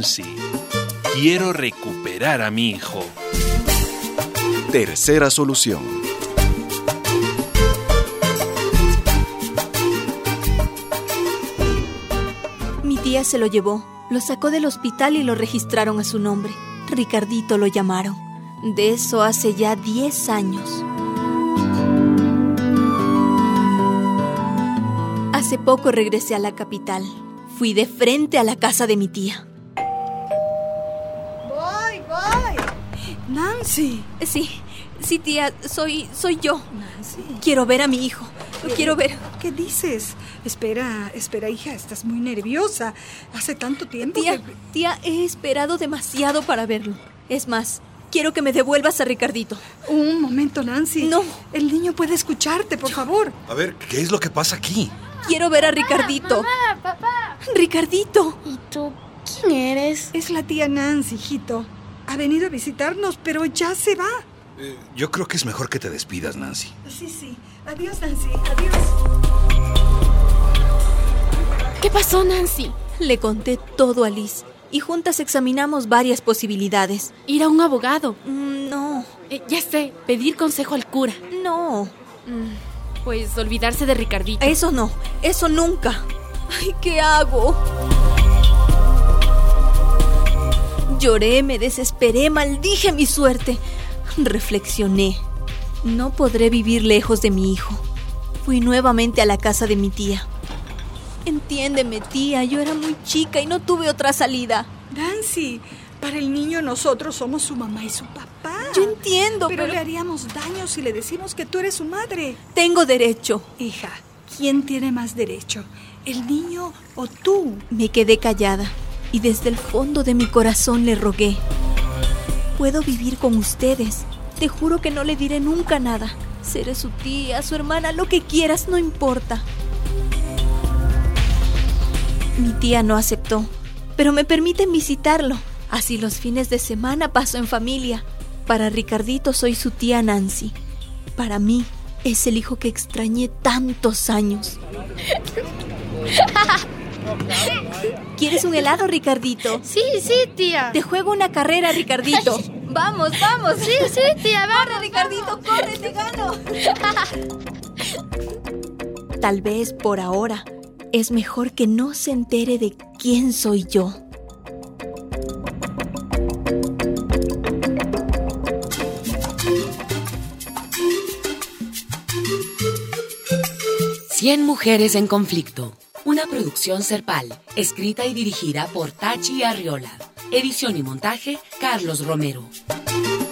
Nancy. Quiero recuperar a mi hijo. Tercera solución. Mi tía se lo llevó, lo sacó del hospital y lo registraron a su nombre. Ricardito lo llamaron. De eso hace ya 10 años. Hace poco regresé a la capital. Fui de frente a la casa de mi tía. Voy. Nancy. Sí, tía, soy yo. Nancy. Quiero ver a mi hijo. Lo quiero ver. ¿Qué dices? Espera, hija, estás muy nerviosa. Hace tanto tiempo Tía, he esperado demasiado para verlo. Es más, quiero que me devuelvas a Ricardito. Un momento, Nancy. No. El niño puede escucharte, por favor. A ver, ¿qué es lo que pasa aquí? Quiero ver a Ricardito. Mamá, papá. ¡Ricardito! ¿Y tú quién eres? Es la tía Nancy, hijito. Ha venido a visitarnos, pero ya se va. Yo creo que es mejor que te despidas, Nancy. Sí. Adiós, Nancy. Adiós. ¿Qué pasó, Nancy? Le conté todo a Liz y juntas examinamos varias posibilidades. Ir a un abogado. No. Ya sé, pedir consejo al cura. No. Pues olvidarse de Ricardito. Eso no. Eso nunca. Ay, ¿qué hago? Lloré, me desesperé, maldije mi suerte. Reflexioné. No podré vivir lejos de mi hijo. Fui nuevamente a la casa de mi tía. Entiéndeme, tía, yo era muy chica y no tuve otra salida. Nancy, para el niño nosotros somos su mamá y su papá. Yo entiendo, pero le haríamos daño si le decimos que tú eres su madre. Tengo derecho. Hija, ¿quién tiene más derecho? ¿El niño o tú? Me quedé callada y desde el fondo de mi corazón le rogué. Puedo vivir con ustedes. Te juro que no le diré nunca nada. Seré su tía, su hermana, lo que quieras, no importa. Mi tía no aceptó, pero me permiten visitarlo. Así los fines de semana paso en familia. Para Ricardito soy su tía Nancy. Para mí es el hijo que extrañé tantos años. ¿Quieres un helado, Ricardito? Sí, tía. Te juego una carrera, Ricardito. Vamos. Sí, tía, vamos. Corre, Ricardito, corre, te gano. Tal vez por ahora es mejor que no se entere de quién soy yo. Cien mujeres en conflicto. Una producción Serpal, escrita y dirigida por Tachi Arriola. Edición y montaje, Carlos Romero.